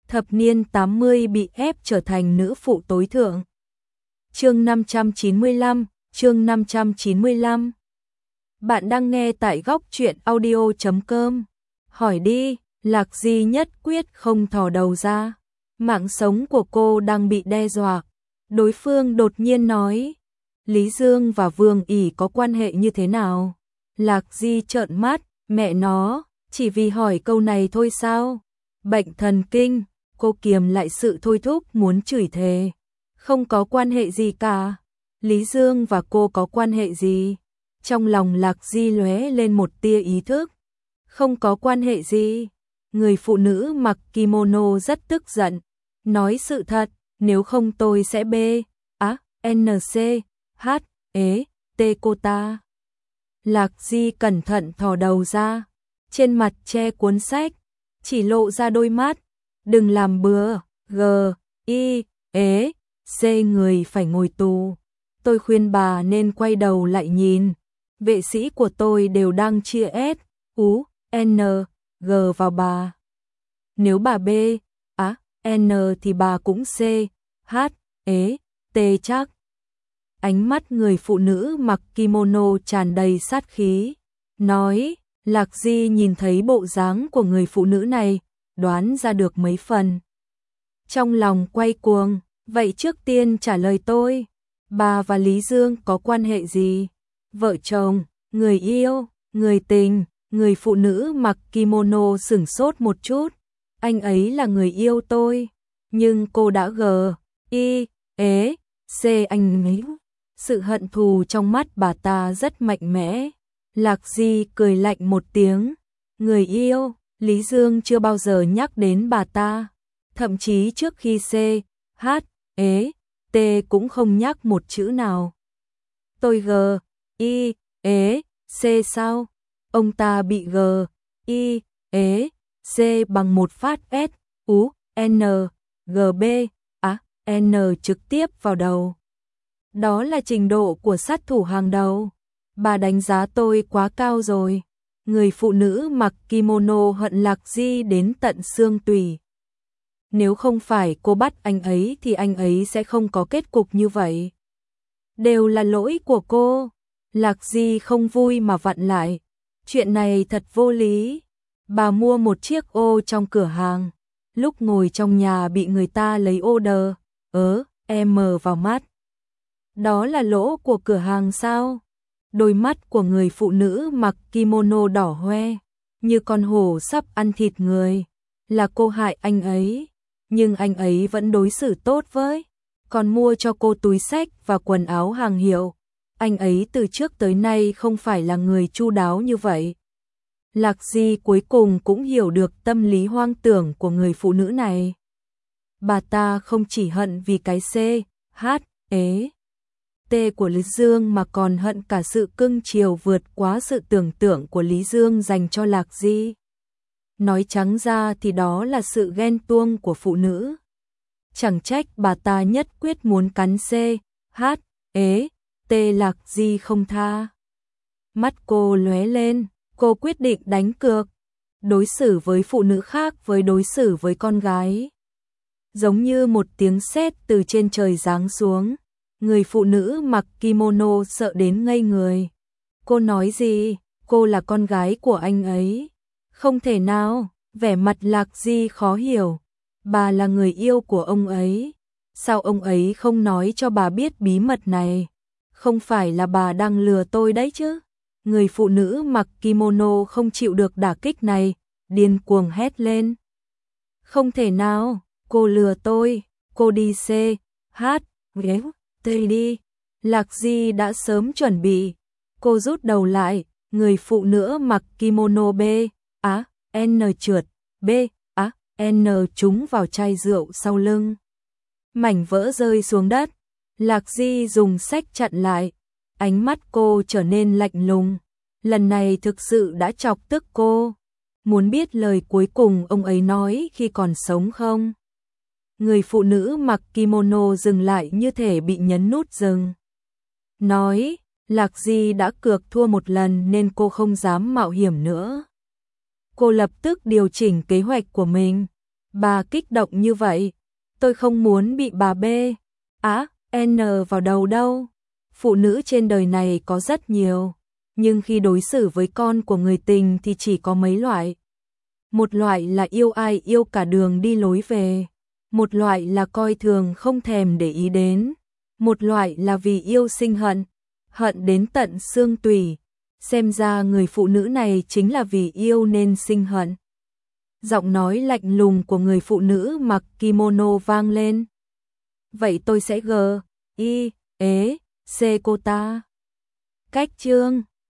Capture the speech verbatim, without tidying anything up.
thập niên tám mươi bị ép trở thành nữ phụ tối thượng. Chương năm trăm chín mươi lăm, chương năm trăm chín mươi lăm. Bạn đang nghe tại góc truyện audio chấm com. Hỏi đi, Lạc Di nhất quyết không thò đầu ra. Mạng sống của cô đang bị đe dọa. Đối phương đột nhiên nói, Lý Dương và Vương ỉ có quan hệ như thế nào? Lạc Di trợn mắt, mẹ nó, chỉ vì hỏi câu này thôi sao? Bệnh thần kinh, cô kiềm lại sự thôi thúc muốn chửi thề. Không có quan hệ gì cả. Lý Dương và cô có quan hệ gì? Trong lòng Lạc Di lóe lên một tia ý thức. Không có quan hệ gì. Người phụ nữ mặc kimono rất tức giận. Nói sự thật, nếu không tôi sẽ bê, á, N C, H, ế, T cô ta. Lạc Di cẩn thận thò đầu ra. Trên mặt che cuốn sách. Chỉ lộ ra đôi mắt. Đừng làm bừa, G, I, ế, C người phải ngồi tù. Tôi khuyên bà nên quay đầu lại nhìn. Vệ sĩ của tôi đều đang chia S, U, N, G vào bà. Nếu bà B, á, N thì bà cũng C, H, ế, T chắc. Ánh mắt người phụ nữ mặc kimono tràn đầy sát khí. Nói, Lạc Di nhìn thấy bộ dáng của người phụ nữ này, đoán ra được mấy phần. Trong lòng quay cuồng, vậy trước tiên trả lời tôi. Bà và Lý Dương có quan hệ gì? Vợ chồng, người yêu, người tình? Người phụ nữ mặc kimono sửng sốt một chút. Anh ấy là người yêu tôi. Nhưng cô đã G, I, ế, C anh ấy. Sự hận thù trong mắt bà ta rất mạnh mẽ. Lạc Di cười lạnh một tiếng. Người yêu, Lý Dương chưa bao giờ nhắc đến bà ta. Thậm chí trước khi C, H, ế, T cũng không nhắc một chữ nào. Tôi G, I, ế, C sao? Ông ta bị G, I, ế, C bằng một phát S, U, N, G B, á, N trực tiếp vào đầu. Đó là trình độ của sát thủ hàng đầu. Bà đánh giá tôi quá cao rồi. Người phụ nữ mặc kimono hận Lạc Di đến tận xương tủy. Nếu không phải cô bắt anh ấy thì anh ấy sẽ không có kết cục như vậy. Đều là lỗi của cô. Lạc Di không vui mà vặn lại. Chuyện này thật vô lý. Bà mua một chiếc ô trong cửa hàng. Lúc ngồi trong nhà bị người ta lấy order, ớ, em vào mắt. Đó là lỗ của cửa hàng sao? Đôi mắt của người phụ nữ mặc kimono đỏ hoe, như con hổ sắp ăn thịt người. Là cô hại anh ấy, nhưng anh ấy vẫn đối xử tốt với, còn mua cho cô túi xách và quần áo hàng hiệu. Anh ấy từ trước tới nay không phải là người chu đáo như vậy. Lạc Di cuối cùng cũng hiểu được tâm lý hoang tưởng của người phụ nữ này. Bà ta không chỉ hận vì cái C, H, ế, T của Lý Dương mà còn hận cả sự cưng chiều vượt quá sự tưởng tượng của Lý Dương dành cho Lạc Di. Nói trắng ra thì đó là sự ghen tuông của phụ nữ. Chẳng trách bà ta nhất quyết muốn cắn C, H, ế, T Lạc Di không tha. Mắt cô lóe lên, cô quyết định đánh cược. Đối xử với phụ nữ khác với đối xử với con gái. Giống như một tiếng sét từ trên trời giáng xuống. Người phụ nữ mặc kimono sợ đến ngây người. Cô nói gì? Cô là con gái của anh ấy. Không thể nào, vẻ mặt Lạc Di khó hiểu. Bà là người yêu của ông ấy. Sao ông ấy không nói cho bà biết bí mật này? Không phải là bà đang lừa tôi đấy chứ? Người phụ nữ mặc kimono không chịu được đả kích này, điên cuồng hét lên. Không thể nào, cô lừa tôi, cô đi C, H, ghé. Tây đi. Lạc Di đã sớm chuẩn bị. Cô rút đầu lại. Người phụ nữ mặc kimono B, á, N trượt, B, á, N trúng vào chai rượu sau lưng. Mảnh vỡ rơi xuống đất. Lạc Di dùng sách chặn lại. Ánh mắt cô trở nên lạnh lùng. Lần này thực sự đã chọc tức cô. Muốn biết lời cuối cùng ông ấy nói khi còn sống không? Người phụ nữ mặc kimono dừng lại như thể bị nhấn nút dừng. Nói, Lạc Di đã cược thua một lần nên cô không dám mạo hiểm nữa. Cô lập tức điều chỉnh kế hoạch của mình. Bà kích động như vậy, tôi không muốn bị bà B, á, N vào đầu đâu. Phụ nữ trên đời này có rất nhiều, nhưng khi đối xử với con của người tình thì chỉ có mấy loại. Một loại là yêu ai yêu cả đường đi lối về, một loại là coi thường không thèm để ý đến, một loại là vì yêu sinh hận, hận đến tận xương tủy. Xem ra người phụ nữ này chính là vì yêu nên sinh hận. Giọng nói lạnh lùng của người phụ nữ mặc kimono vang lên. Vậy tôi sẽ g, i, ế, c cô ta. Cách chương